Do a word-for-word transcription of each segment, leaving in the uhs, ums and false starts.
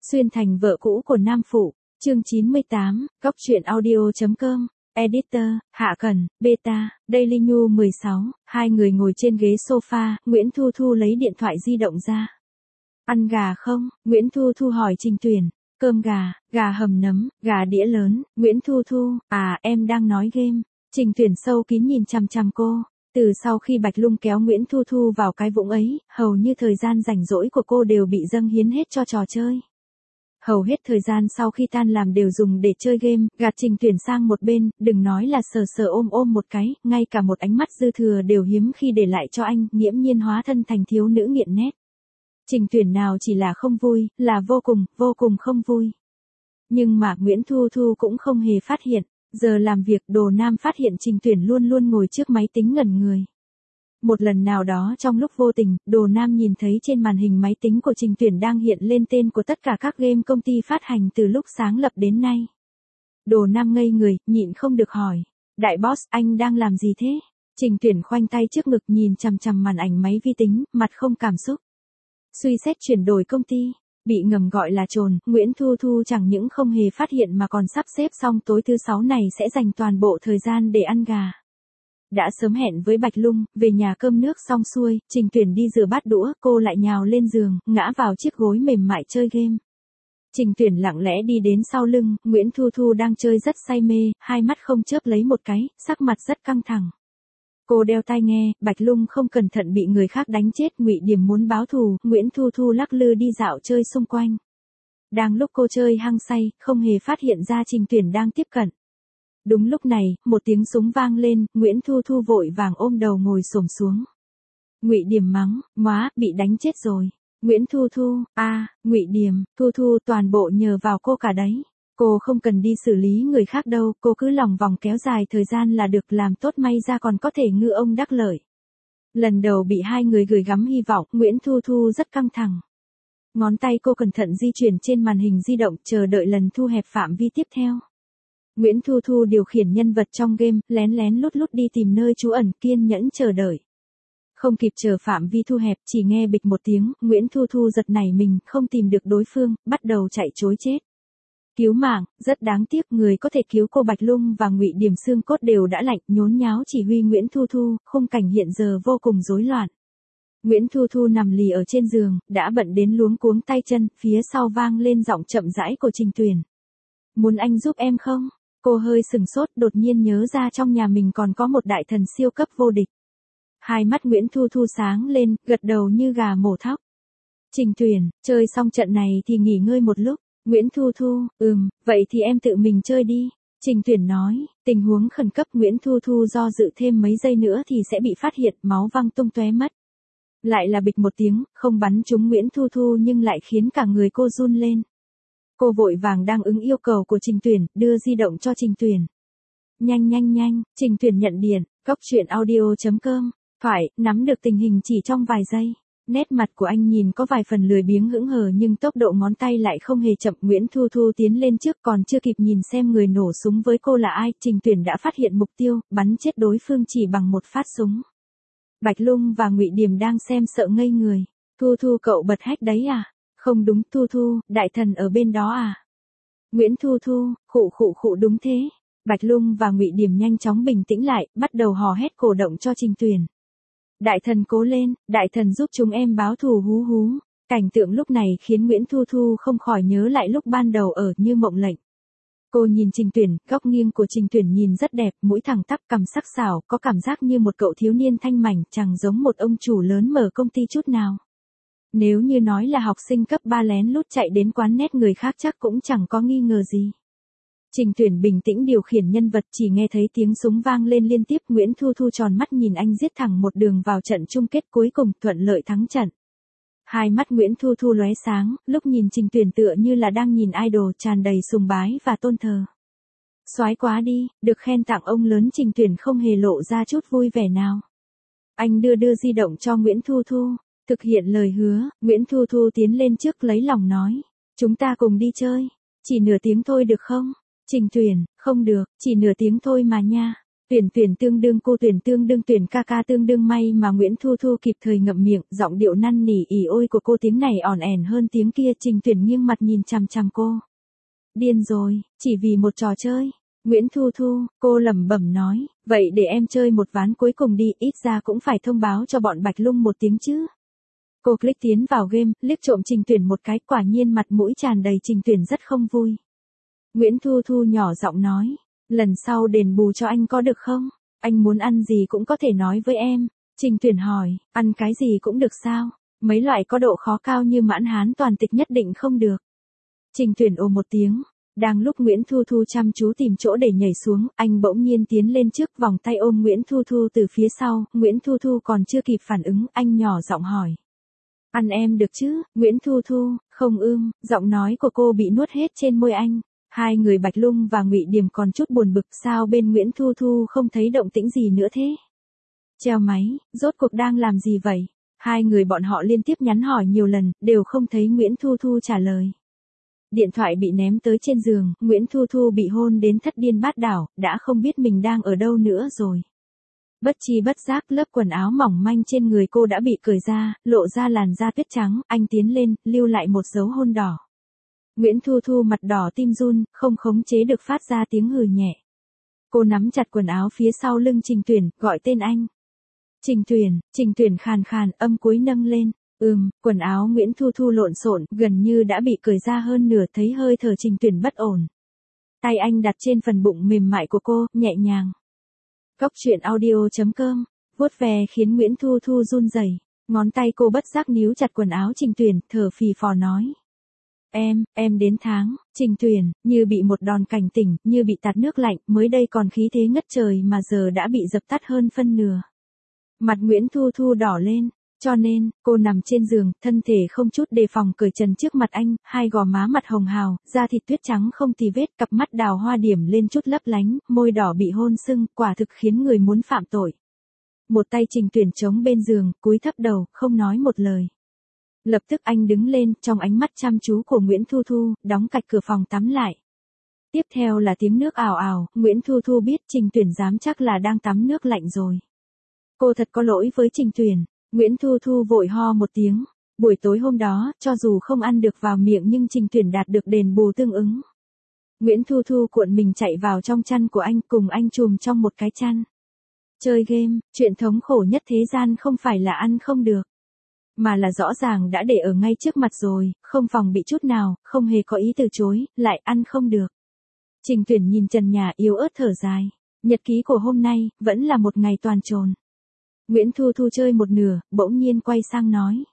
Xuyên thành vợ cũ của nam phụ, chương chín mươi tám, góc truyện audio chấm com, editor, Hạ Cẩn, Beta, Daily News mười sáu, hai người ngồi trên ghế sofa, Nguyễn Thu Thu lấy điện thoại di động ra. Ăn gà không? Nguyễn Thu Thu hỏi Trình Tuyển. Cơm gà, gà hầm nấm, gà đĩa lớn, Nguyễn Thu Thu, à em đang nói game. Trình Tuyển sâu kín nhìn chằm chằm cô. Từ sau khi Bạch Lung kéo Nguyễn Thu Thu vào cái vũng ấy, hầu như thời gian rảnh rỗi của cô đều bị dâng hiến hết cho trò chơi. Hầu hết thời gian sau khi tan làm đều dùng để chơi game, gạt Trình Tuyển sang một bên, đừng nói là sờ sờ ôm ôm một cái, ngay cả một ánh mắt dư thừa đều hiếm khi để lại cho anh, nghiễm nhiên hóa thân thành thiếu nữ nghiện nét. Trình Tuyển nào chỉ là không vui, là vô cùng, vô cùng không vui. Nhưng mà Nguyễn Thu Thu cũng không hề phát hiện, giờ làm việc Đồ Nam phát hiện Trình Tuyển luôn luôn ngồi trước máy tính ngẩn người. Một lần nào đó trong lúc vô tình, Đồ Nam nhìn thấy trên màn hình máy tính của Trình Tuyển đang hiện lên tên của tất cả các game công ty phát hành từ lúc sáng lập đến nay. Đồ Nam ngây người, nhịn không được hỏi. Đại boss, anh đang làm gì thế? Trình Tuyển khoanh tay trước ngực nhìn chằm chằm màn ảnh máy vi tính, mặt không cảm xúc. Suy xét chuyển đổi công ty, bị ngầm gọi là trồn, Nguyễn Thu Thu chẳng những không hề phát hiện mà còn sắp xếp xong tối thứ sáu này sẽ dành toàn bộ thời gian để ăn gà. Đã sớm hẹn với Bạch Lung, về nhà cơm nước xong xuôi, Trình Tuyển đi rửa bát đũa, cô lại nhào lên giường, ngã vào chiếc gối mềm mại chơi game. Trình Tuyển lặng lẽ đi đến sau lưng, Nguyễn Thu Thu đang chơi rất say mê, hai mắt không chớp lấy một cái, sắc mặt rất căng thẳng. Cô đeo tai nghe, Bạch Lung không cẩn thận bị người khác đánh chết, Ngụy Điểm muốn báo thù, Nguyễn Thu Thu lắc lư đi dạo chơi xung quanh. Đang lúc cô chơi hăng say, không hề phát hiện ra Trình Tuyển đang tiếp cận. Đúng lúc này, một tiếng súng vang lên, Nguyễn Thu Thu vội vàng ôm đầu ngồi xổm xuống. Ngụy Điểm mắng, "Móa, bị đánh chết rồi." Nguyễn Thu Thu, "A, à, Ngụy Điểm, Thu Thu toàn bộ nhờ vào cô cả đấy. Cô không cần đi xử lý người khác đâu, cô cứ lòng vòng kéo dài thời gian là được, làm tốt may ra còn có thể ngư ông đắc lợi." Lần đầu bị hai người gửi gắm hy vọng, Nguyễn Thu Thu rất căng thẳng. Ngón tay cô cẩn thận di chuyển trên màn hình di động, chờ đợi lần thu hẹp phạm vi tiếp theo. Nguyễn Thu Thu điều khiển nhân vật trong game, lén lén lút lút đi tìm nơi trú ẩn, kiên nhẫn chờ đợi. Không kịp chờ phạm vi thu hẹp, chỉ nghe bịch một tiếng, Nguyễn Thu Thu giật nảy mình, không tìm được đối phương, bắt đầu chạy trối chết. Cứu mạng, rất đáng tiếc, người có thể cứu cô Bạch Lung và Ngụy Điểm xương cốt đều đã lạnh, nhốn nháo chỉ huy Nguyễn Thu Thu, khung cảnh hiện giờ vô cùng rối loạn. Nguyễn Thu Thu nằm lì ở trên giường, đã bận đến luống cuống tay chân, phía sau vang lên giọng chậm rãi của Trình Tuyển. "Muốn anh giúp em không?" Cô hơi sừng sốt, đột nhiên nhớ ra trong nhà mình còn có một đại thần siêu cấp vô địch. Hai mắt Nguyễn Thu Thu sáng lên, gật đầu như gà mổ thóc. "Trình Tuyển, chơi xong trận này thì nghỉ ngơi một lúc." Nguyễn Thu Thu, ừm, vậy thì em tự mình chơi đi. Trình Tuyển nói, tình huống khẩn cấp, Nguyễn Thu Thu do dự thêm mấy giây nữa thì sẽ bị phát hiện, máu văng tung tóe mất. Lại là bịch một tiếng, không bắn trúng Nguyễn Thu Thu nhưng lại khiến cả người cô run lên. Cô vội vàng đang ứng yêu cầu của Trình Tuyển, đưa di động cho Trình Tuyển. Nhanh nhanh nhanh, Trình Tuyển nhận điện, góc truyện audio chấm com, phải, nắm được tình hình chỉ trong vài giây. Nét mặt của anh nhìn có vài phần lười biếng hững hờ nhưng tốc độ ngón tay lại không hề chậm. Nguyễn Thu Thu tiến lên trước, còn chưa kịp nhìn xem người nổ súng với cô là ai, Trình Tuyển đã phát hiện mục tiêu, bắn chết đối phương chỉ bằng một phát súng. Bạch Lung và Ngụy Điểm đang xem sợ ngây người. "Thu Thu, cậu bật hack đấy à?" "Không đúng, Thu Thu, đại thần ở bên đó à?" Nguyễn Thu Thu, khụ khụ khụ, đúng thế. Bạch Lung và Ngụy Điểm nhanh chóng bình tĩnh lại, bắt đầu hò hét cổ động cho Trình Tuyển. "Đại thần cố lên, đại thần giúp chúng em báo thù hú hú." Cảnh tượng lúc này khiến Nguyễn Thu Thu không khỏi nhớ lại lúc ban đầu ở Như Mộng Lệnh. Cô nhìn Trình Tuyển, góc nghiêng của Trình Tuyển nhìn rất đẹp, mũi thẳng tắp, cằm sắc sảo, có cảm giác như một cậu thiếu niên thanh mảnh, chẳng giống một ông chủ lớn mở công ty chút nào. Nếu như nói là học sinh cấp ba lén lút chạy đến quán nét người khác chắc cũng chẳng có nghi ngờ gì. Trình Tuyển bình tĩnh điều khiển nhân vật, chỉ nghe thấy tiếng súng vang lên liên tiếp, Nguyễn Thu Thu tròn mắt nhìn anh giết thẳng một đường vào trận chung kết, cuối cùng thuận lợi thắng trận. Hai mắt Nguyễn Thu Thu lóe sáng, lúc nhìn Trình Tuyển tựa như là đang nhìn idol, tràn đầy sùng bái và tôn thờ. Soái quá đi, được khen tặng ông lớn. Trình Tuyển không hề lộ ra chút vui vẻ nào. Anh đưa đưa di động cho Nguyễn Thu Thu, thực hiện lời hứa. Nguyễn Thu Thu tiến lên trước lấy lòng nói, "Chúng ta cùng đi chơi, chỉ nửa tiếng thôi được không?" Trình Tuyển, "Không được, chỉ nửa tiếng thôi mà nha." Tuyển tuyển tương đương cô tuyển tương đương tuyển ca ca tương đương may mà Nguyễn Thu Thu kịp thời ngậm miệng, giọng điệu năn nỉ ỉ ôi của cô tiếng này ỏn ẻn hơn tiếng kia. Trình Tuyển nghiêng mặt nhìn chằm chằm cô. Điên rồi, chỉ vì một trò chơi. Nguyễn Thu Thu, cô lẩm bẩm nói, vậy để em chơi một ván cuối cùng đi, ít ra cũng phải thông báo cho bọn Bạch Lung một tiếng chứ. Cô click tiến vào game, liếc trộm Trình Tuyển một cái, quả nhiên mặt mũi tràn đầy Trình Tuyển rất không vui. Nguyễn Thu Thu nhỏ giọng nói, lần sau đền bù cho anh có được không? Anh muốn ăn gì cũng có thể nói với em. Trình Tuyển hỏi, ăn cái gì cũng được sao? Mấy loại có độ khó cao như mãn hán toàn tịch nhất định không được. Trình Tuyển ồ một tiếng. Đang lúc Nguyễn Thu Thu chăm chú tìm chỗ để nhảy xuống, anh bỗng nhiên tiến lên trước, vòng tay ôm Nguyễn Thu Thu từ phía sau. Nguyễn Thu Thu còn chưa kịp phản ứng, anh nhỏ giọng hỏi. Ăn em được chứ? Nguyễn Thu Thu, không ưm, giọng nói của cô bị nuốt hết trên môi anh. Hai người Bạch Lung và Ngụy Điềm còn chút buồn bực, sao bên Nguyễn Thu Thu không thấy động tĩnh gì nữa thế? Treo máy, rốt cuộc đang làm gì vậy? Hai người bọn họ liên tiếp nhắn hỏi nhiều lần, đều không thấy Nguyễn Thu Thu trả lời. Điện thoại bị ném tới trên giường, Nguyễn Thu Thu bị hôn đến thất điên bát đảo, đã không biết mình đang ở đâu nữa rồi. Bất chi bất giác, lớp quần áo mỏng manh trên người cô đã bị cởi ra, lộ ra làn da tuyết trắng. Anh tiến lên, lưu lại một dấu hôn đỏ. Nguyễn Thu Thu mặt đỏ tim run, không khống chế được phát ra tiếng hừ nhẹ. Cô nắm chặt quần áo phía sau lưng Trình Tuyển, gọi tên anh. Trình Tuyển, Trình Tuyển khàn khàn, âm cuối nâng lên. Ừm, quần áo Nguyễn Thu Thu lộn xộn, gần như đã bị cởi ra hơn nửa, thấy hơi thở Trình Tuyển bất ổn. Tay anh đặt trên phần bụng mềm mại của cô, nhẹ nhàng. Cóc truyện audio chấm com, vuốt ve khiến Nguyễn Thu Thu run rẩy, ngón tay cô bất giác níu chặt quần áo Trình Tuyển, thở phì phò nói. Em, em đến tháng. Trình Tuyển, như bị một đòn cảnh tỉnh, như bị tạt nước lạnh, mới đây còn khí thế ngất trời mà giờ đã bị dập tắt hơn phân nửa. Mặt Nguyễn Thu Thu đỏ lên, cho nên, cô nằm trên giường, thân thể không chút đề phòng cởi trần trước mặt anh, hai gò má mặt hồng hào, da thịt tuyết trắng không tì vết, cặp mắt đào hoa điểm lên chút lấp lánh, môi đỏ bị hôn sưng, quả thực khiến người muốn phạm tội. Một tay Trình Tuyển chống bên giường, cúi thấp đầu, không nói một lời. Lập tức anh đứng lên, trong ánh mắt chăm chú của Nguyễn Thu Thu, đóng cạch cửa phòng tắm lại. Tiếp theo là tiếng nước ào ào, Nguyễn Thu Thu biết Trình Tuyển dám chắc là đang tắm nước lạnh rồi. Cô thật có lỗi với Trình Tuyển. Nguyễn Thu Thu vội ho một tiếng. Buổi tối hôm đó, cho dù không ăn được vào miệng nhưng Trình Tuyển đạt được đền bù tương ứng. Nguyễn Thu Thu cuộn mình chạy vào trong chăn của anh, cùng anh chùm trong một cái chăn. Chơi game, chuyện thống khổ nhất thế gian không phải là ăn không được, mà là rõ ràng đã để ở ngay trước mặt rồi, không phòng bị chút nào, không hề có ý từ chối, lại ăn không được. Trình Tuyển nhìn trần nhà yếu ớt thở dài. Nhật ký của hôm nay, vẫn là một ngày toàn trồn. Nguyễn Thu Thu chơi một nửa, bỗng nhiên quay sang nói.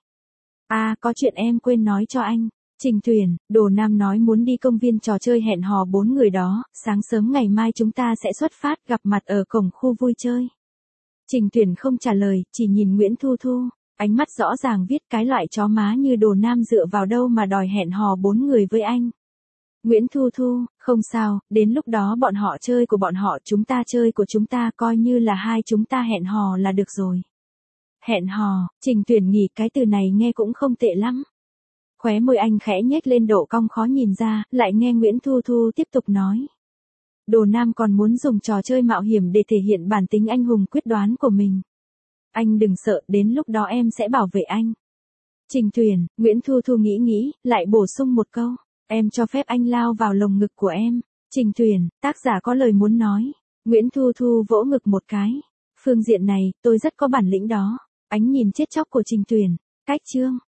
À, có chuyện em quên nói cho anh. Trình Tuyển, Đồ Nam nói muốn đi công viên trò chơi hẹn hò bốn người đó, sáng sớm ngày mai chúng ta sẽ xuất phát gặp mặt ở cổng khu vui chơi. Trình Tuyển không trả lời, chỉ nhìn Nguyễn Thu Thu, ánh mắt rõ ràng viết cái loại chó má như Đồ Nam dựa vào đâu mà đòi hẹn hò bốn người với anh. Nguyễn Thu Thu, không sao, đến lúc đó bọn họ chơi của bọn họ, chúng ta chơi của chúng ta, coi như là hai chúng ta hẹn hò là được rồi. Hẹn hò, Trình Tuyển nghĩ cái từ này nghe cũng không tệ lắm. Khóe môi anh khẽ nhếch lên độ cong khó nhìn ra, lại nghe Nguyễn Thu Thu tiếp tục nói. Đồ Nam còn muốn dùng trò chơi mạo hiểm để thể hiện bản tính anh hùng quyết đoán của mình. Anh đừng sợ, đến lúc đó em sẽ bảo vệ anh. Trình Tuyển, Nguyễn Thu Thu nghĩ nghĩ, lại bổ sung một câu. Em cho phép anh lao vào lồng ngực của em. Trình Tuyển, tác giả có lời muốn nói. Nguyễn Thu Thu vỗ ngực một cái. Phương diện này, tôi rất có bản lĩnh đó. Ánh nhìn chết chóc của Trình Tuyển. Cách chương.